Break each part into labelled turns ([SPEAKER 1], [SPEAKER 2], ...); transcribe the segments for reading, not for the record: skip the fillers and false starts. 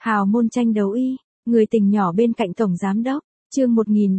[SPEAKER 1] Hào môn tranh đấu y, người tình nhỏ bên cạnh tổng giám đốc, chương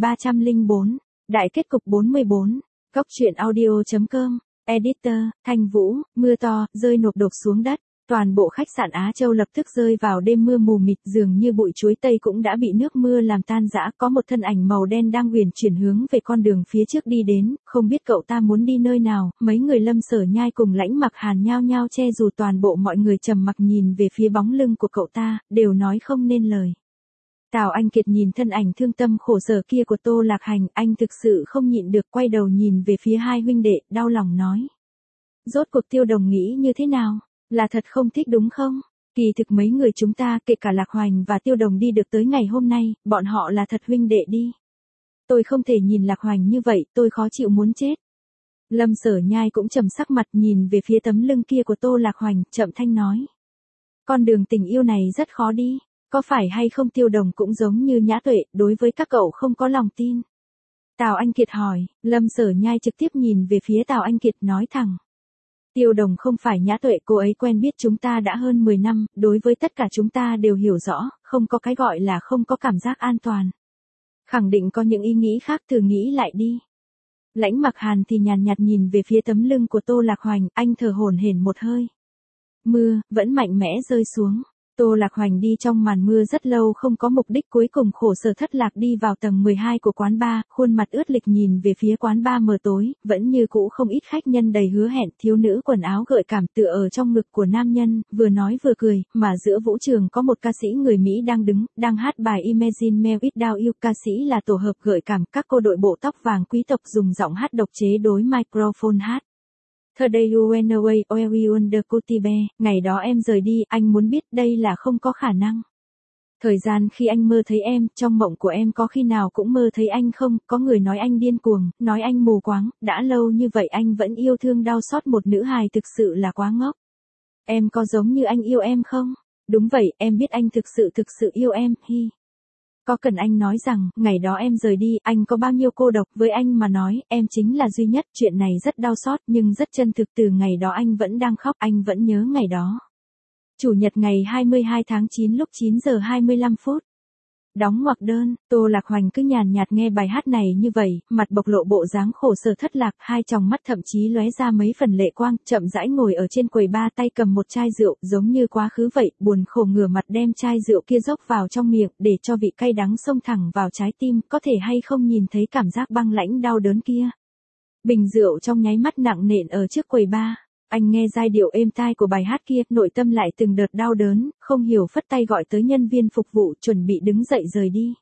[SPEAKER 1] 1304, đại kết cục 44, góc truyện audio.com, editor, Thanh Vũ, mưa to, rơi nộp đột xuống đất. Toàn bộ khách sạn Á Châu lập tức rơi vào đêm mưa mù mịt, dường như bụi chuối tây cũng đã bị nước mưa làm tan rã. Có một thân ảnh màu đen đang uyển chuyển hướng về con đường phía trước đi đến, không biết cậu ta muốn đi nơi nào. Mấy người Lâm Sở Nhai cùng Lãnh Mặc Hàn nhao nhao che dù, toàn bộ mọi người trầm mặc nhìn về phía bóng lưng của cậu ta, đều nói không nên lời. Tào Anh Kiệt nhìn thân ảnh thương tâm khổ sở kia của Tô Lạc Hành, anh thực sự không nhịn được quay đầu nhìn về phía hai huynh đệ, đau lòng nói. Rốt cuộc Tiêu Đồng nghĩ như thế nào? Là thật không thích đúng không? Kỳ thực mấy người chúng ta, kể cả Lạc Hoành và Tiêu Đồng đi được tới ngày hôm nay, bọn họ là thật huynh đệ đi. Tôi không thể nhìn Lạc Hoành như vậy, tôi khó chịu muốn chết. Lâm Sở Nhai cũng trầm sắc mặt nhìn về phía tấm lưng kia của Tô Lạc Hoành, chậm thanh nói. Con đường tình yêu này rất khó đi, có phải hay không Tiêu Đồng cũng giống như Nhã Tuệ, đối với các cậu không có lòng tin. Tào Anh Kiệt hỏi, Lâm Sở Nhai trực tiếp nhìn về phía Tào Anh Kiệt nói thẳng. Tiêu Đồng không phải Nhã Tuệ, cô ấy quen biết chúng ta đã hơn 10 năm, đối với tất cả chúng ta đều hiểu rõ, không có cái gọi là không có cảm giác an toàn. Khẳng định có những ý nghĩ khác, thử nghĩ lại đi. Lãnh Mặc Hàn thì nhàn nhạt nhìn về phía tấm lưng của Tô Lạc Hoành, anh thở hổn hển một hơi. Mưa, vẫn mạnh mẽ rơi xuống. Tô Lạc Hoành đi trong màn mưa rất lâu không có mục đích, cuối cùng khổ sở thất lạc đi vào tầng 12 của quán bar, khuôn mặt ướt lịch nhìn về phía quán bar mờ tối, vẫn như cũ không ít khách nhân đầy hứa hẹn, thiếu nữ quần áo gợi cảm tựa ở trong ngực của nam nhân, vừa nói vừa cười, mà giữa vũ trường có một ca sĩ người Mỹ đang đứng, đang hát bài Imagine Me Without You, ca sĩ là tổ hợp gợi cảm, các cô đội bộ tóc vàng quý tộc dùng giọng hát độc chế đối microphone hát. The day you went away, where you under Cutibe, ngày đó em rời đi, anh muốn biết đây là không có khả năng. Thời gian khi anh mơ thấy em, trong mộng của em có khi nào cũng mơ thấy anh không, có người nói anh điên cuồng, nói anh mù quáng, đã lâu như vậy anh vẫn yêu thương đau xót một nữ hài, thực sự là quá ngốc. Em có giống như anh yêu em không? Đúng vậy, em biết anh thực sự yêu em, hi. Có cần anh nói rằng, ngày đó em rời đi, anh có bao nhiêu cô độc, với anh mà nói, em chính là duy nhất, chuyện này rất đau xót, nhưng rất chân thực, từ ngày đó anh vẫn đang khóc, anh vẫn nhớ ngày đó. Chủ nhật ngày 22 tháng 9 lúc 9 giờ 25 phút. Đóng ngoặc đơn, Tô Lạc Hoành cứ nhàn nhạt nghe bài hát này như vậy, mặt bộc lộ bộ dáng khổ sở thất lạc, hai tròng mắt thậm chí lóe ra mấy phần lệ quang, chậm rãi ngồi ở trên quầy bar, tay cầm một chai rượu, giống như quá khứ vậy, buồn khổ ngửa mặt đem chai rượu kia dốc vào trong miệng, để cho vị cay đắng xông thẳng vào trái tim, có thể hay không nhìn thấy cảm giác băng lãnh đau đớn kia. Bình rượu trong nháy mắt nặng nện ở trước quầy bar. Anh nghe giai điệu êm tai của bài hát kia, nội tâm lại từng đợt đau đớn, không hiểu phất tay gọi tới nhân viên phục vụ, chuẩn bị đứng dậy rời đi.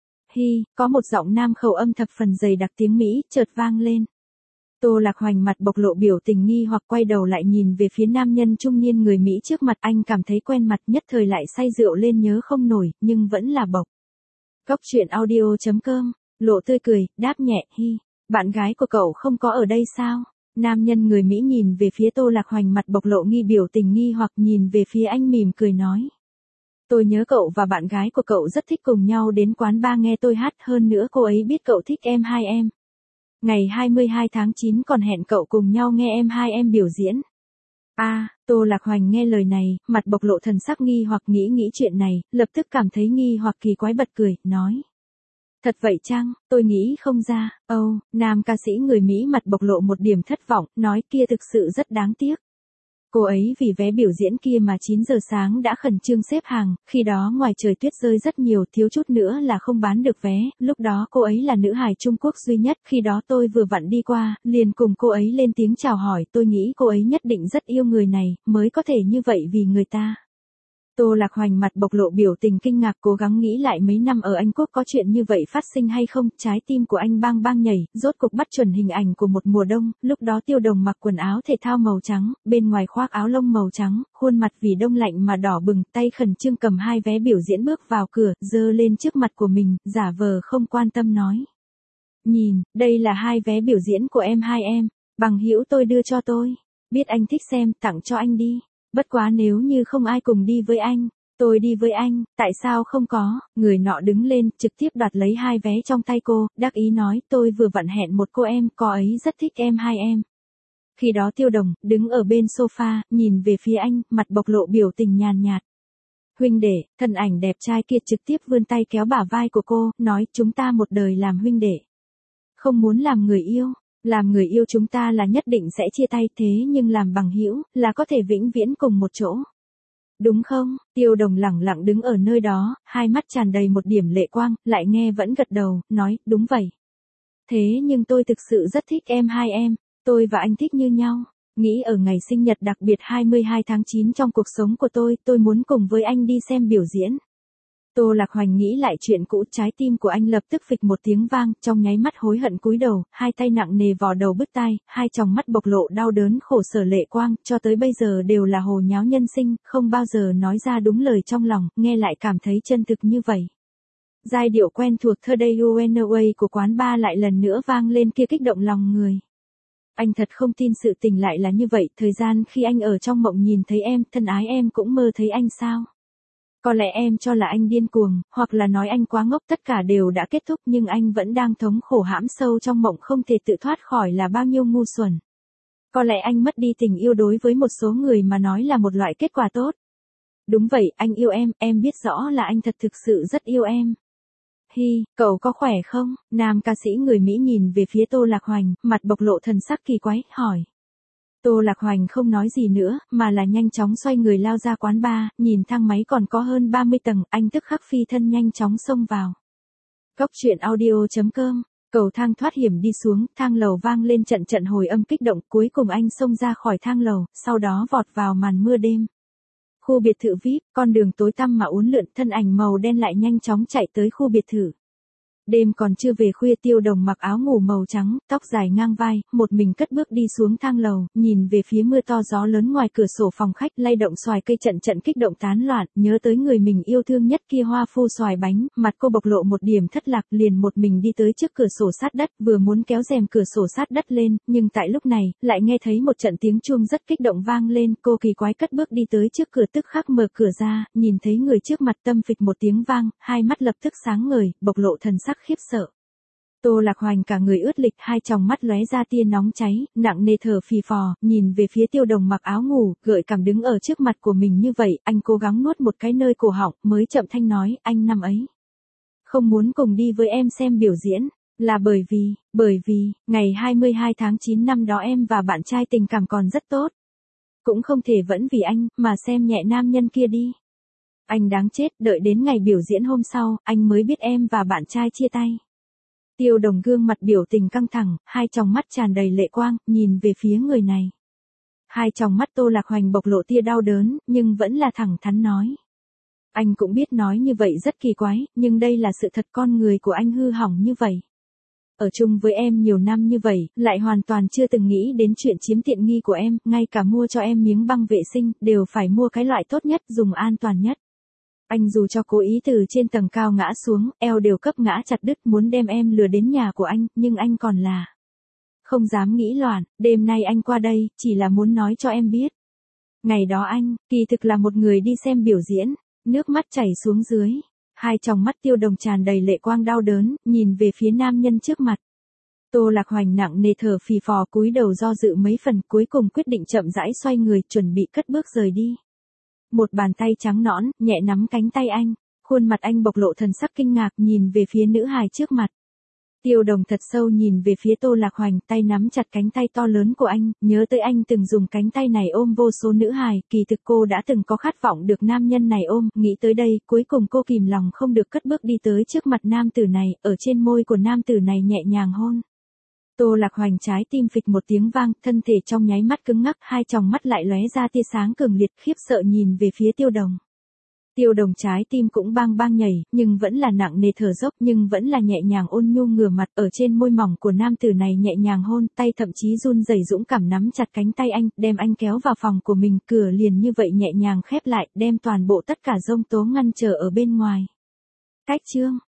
[SPEAKER 1] Hi, có một giọng nam khẩu âm thập phần dày đặc tiếng Mỹ, chợt vang lên. Tô Lạc Hoành mặt bộc lộ biểu tình nghi hoặc quay đầu lại nhìn về phía nam nhân trung niên người Mỹ trước mặt, anh cảm thấy quen mặt, nhất thời lại say rượu lên nhớ không nổi, nhưng vẫn là bộc. Góc truyện audio.com, lộ tươi cười, đáp nhẹ, hi, bạn gái của cậu không có ở đây sao? Nam nhân người Mỹ nhìn về phía Tô Lạc Hoành mặt bộc lộ nghi biểu tình nghi hoặc nhìn về phía anh mỉm cười nói. Tôi nhớ cậu và bạn gái của cậu rất thích cùng nhau đến quán bar nghe tôi hát, hơn nữa cô ấy biết cậu thích em hai em. Ngày 22 tháng 9 còn hẹn cậu cùng nhau nghe em hai em biểu diễn. Tô Lạc Hoành nghe lời này, mặt bộc lộ thần sắc nghi hoặc nghĩ chuyện này, lập tức cảm thấy nghi hoặc kỳ quái bật cười, nói. Thật vậy chăng, tôi nghĩ không ra, nam ca sĩ người Mỹ mặt bộc lộ một điểm thất vọng, nói kia thực sự rất đáng tiếc. Cô ấy vì vé biểu diễn kia mà 9 giờ sáng đã khẩn trương xếp hàng, khi đó ngoài trời tuyết rơi rất nhiều, thiếu chút nữa là không bán được vé, lúc đó cô ấy là nữ hài Trung Quốc duy nhất, khi đó tôi vừa vặn đi qua, liền cùng cô ấy lên tiếng chào hỏi, tôi nghĩ cô ấy nhất định rất yêu người này, mới có thể như vậy vì người ta. Tô Lạc Hoành mặt bộc lộ biểu tình kinh ngạc, cố gắng nghĩ lại mấy năm ở Anh Quốc có chuyện như vậy phát sinh hay không, trái tim của anh bang bang nhảy, rốt cục bắt chuẩn hình ảnh của một mùa đông, lúc đó Tiêu Đồng mặc quần áo thể thao màu trắng, bên ngoài khoác áo lông màu trắng, khuôn mặt vì đông lạnh mà đỏ bừng, tay khẩn trương cầm hai vé biểu diễn bước vào cửa, giơ lên trước mặt của mình, giả vờ không quan tâm nói. Nhìn, đây là hai vé biểu diễn của em hai em, bằng hữu tôi đưa cho tôi, biết anh thích xem, tặng cho anh đi. Bất quá nếu như không ai cùng đi với anh, tôi đi với anh, tại sao không có, người nọ đứng lên, trực tiếp đoạt lấy hai vé trong tay cô, đắc ý nói, tôi vừa vặn hẹn một cô em, cô ấy rất thích em hai em. Khi đó Tiêu Đồng, đứng ở bên sofa, nhìn về phía anh, mặt bộc lộ biểu tình nhàn nhạt. Huynh đệ, thân ảnh đẹp trai kia trực tiếp vươn tay kéo bả vai của cô, nói chúng ta một đời làm huynh đệ. Không muốn làm người yêu chúng ta là nhất định sẽ chia tay thế nhưng làm bằng hữu là có thể vĩnh viễn cùng một chỗ. Đúng không? Tiêu Đồng lẳng lặng đứng ở nơi đó, hai mắt tràn đầy một điểm lệ quang, lại nghe vẫn gật đầu, nói, đúng vậy. Thế nhưng tôi thực sự rất thích em hai em, tôi và anh thích như nhau. Nghĩ ở ngày sinh nhật đặc biệt 22 tháng 9 trong cuộc sống của tôi muốn cùng với anh đi xem biểu diễn. Tô Lạc Hoành nghĩ lại chuyện cũ, trái tim của anh lập tức phịch một tiếng vang, trong nháy mắt hối hận cúi đầu, hai tay nặng nề vò đầu bứt tai, hai tròng mắt bộc lộ đau đớn khổ sở lệ quang, cho tới bây giờ đều là hồ nháo nhân sinh, không bao giờ nói ra đúng lời trong lòng, nghe lại cảm thấy chân thực như vậy. Giai điệu quen thuộc Thơ Day You Away của quán bar lại lần nữa vang lên kia kích động lòng người. Anh thật không tin sự tình lại là như vậy, thời gian khi anh ở trong mộng nhìn thấy em, thân ái em cũng mơ thấy anh sao? Có lẽ em cho là anh điên cuồng, hoặc là nói anh quá ngốc, tất cả đều đã kết thúc nhưng anh vẫn đang thống khổ hãm sâu trong mộng không thể tự thoát khỏi là bao nhiêu ngu xuẩn. Có lẽ anh mất đi tình yêu đối với một số người mà nói là một loại kết quả tốt. Đúng vậy, anh yêu em biết rõ là anh thật thực sự rất yêu em. Hi, cậu có khỏe không? Nam ca sĩ người Mỹ nhìn về phía Tô Lạc Hoành, mặt bộc lộ thần sắc kỳ quái, hỏi. Tô Lạc Hoành không nói gì nữa, mà là nhanh chóng xoay người lao ra quán bar, nhìn thang máy còn có hơn 30 tầng, anh tức khắc phi thân nhanh chóng xông vào. Góc truyện audio.com, cầu thang thoát hiểm đi xuống, thang lầu vang lên trận trận hồi âm kích động, cuối cùng anh xông ra khỏi thang lầu, sau đó vọt vào màn mưa đêm. Khu biệt thự VIP, con đường tối tăm mà uốn lượn, thân ảnh màu đen lại nhanh chóng chạy tới khu biệt thự. Đêm còn chưa về khuya, Tiêu Đồng mặc áo ngủ màu trắng, tóc dài ngang vai, một mình cất bước đi xuống thang lầu, nhìn về phía mưa to gió lớn ngoài cửa sổ phòng khách, lay động xoài cây trận trận kích động tán loạn, nhớ tới người mình yêu thương nhất kia hoa phu xoài bánh, mặt cô bộc lộ một điểm thất lạc, liền một mình đi tới trước cửa sổ sát đất, vừa muốn kéo rèm cửa sổ sát đất lên, nhưng tại lúc này, lại nghe thấy một trận tiếng chuông rất kích động vang lên, cô kỳ quái cất bước đi tới trước cửa tức khắc mở cửa ra, nhìn thấy người trước mặt tâm phịch một tiếng vang, hai mắt lập tức sáng ngời, bộc lộ thần sắc khiếp sợ. Tô Lạc Hoành cả người ướt lịch, hai tròng mắt lóe ra tia nóng cháy, nặng nề thở phì phò, nhìn về phía Tiêu Đồng mặc áo ngủ, gợi cảm đứng ở trước mặt của mình như vậy, anh cố gắng nuốt một cái nơi cổ họng, mới chậm thanh nói, anh năm ấy không muốn cùng đi với em xem biểu diễn, là bởi vì, ngày 22 tháng 9 năm đó em và bạn trai tình cảm còn rất tốt. Cũng không thể vẫn vì anh, mà xem nhẹ nam nhân kia đi. Anh đáng chết, đợi đến ngày biểu diễn hôm sau, anh mới biết em và bạn trai chia tay. Tiêu Đồng gương mặt biểu tình căng thẳng, hai tròng mắt tràn đầy lệ quang, nhìn về phía người này. Hai tròng mắt Tô Lạc Hoành bộc lộ tia đau đớn, nhưng vẫn là thẳng thắn nói. Anh cũng biết nói như vậy rất kỳ quái, nhưng đây là sự thật, con người của anh hư hỏng như vậy. Ở chung với em nhiều năm như vậy, lại hoàn toàn chưa từng nghĩ đến chuyện chiếm tiện nghi của em, ngay cả mua cho em miếng băng vệ sinh, đều phải mua cái loại tốt nhất, dùng an toàn nhất. Anh dù cho cố ý từ trên tầng cao ngã xuống, eo đều cấp ngã chặt đứt muốn đem em lừa đến nhà của anh, nhưng anh còn là không dám nghĩ loạn, đêm nay anh qua đây, chỉ là muốn nói cho em biết. Ngày đó anh, kỳ thực là một người đi xem biểu diễn, nước mắt chảy xuống dưới, hai tròng mắt Tiêu Đồng tràn đầy lệ quang đau đớn, nhìn về phía nam nhân trước mặt. Tô Lạc Hoành nặng nề thở phì phò cúi đầu do dự mấy phần, cuối cùng quyết định chậm rãi xoay người, chuẩn bị cất bước rời đi. Một bàn tay trắng nõn, nhẹ nắm cánh tay anh, khuôn mặt anh bộc lộ thần sắc kinh ngạc nhìn về phía nữ hài trước mặt. Tiêu Đồng thật sâu nhìn về phía Tô Lạc Hoành, tay nắm chặt cánh tay to lớn của anh, nhớ tới anh từng dùng cánh tay này ôm vô số nữ hài, kỳ thực cô đã từng có khát vọng được nam nhân này ôm, nghĩ tới đây, cuối cùng cô kìm lòng không được cất bước đi tới trước mặt nam tử này, ở trên môi của nam tử này nhẹ nhàng hôn. Tô Lạc Hoành trái tim phịch một tiếng vang, thân thể trong nháy mắt cứng ngắc, hai tròng mắt lại lóe ra tia sáng cường liệt, khiếp sợ nhìn về phía Tiêu Đồng. Tiêu Đồng trái tim cũng bang bang nhảy, nhưng vẫn là nặng nề thở dốc, nhưng vẫn là nhẹ nhàng ôn nhu ngửa mặt ở trên môi mỏng của nam tử này nhẹ nhàng hôn, tay thậm chí run rẩy dũng cảm nắm chặt cánh tay anh, đem anh kéo vào phòng của mình, cửa liền như vậy nhẹ nhàng khép lại, đem toàn bộ tất cả giông tố ngăn trở ở bên ngoài. Cách chương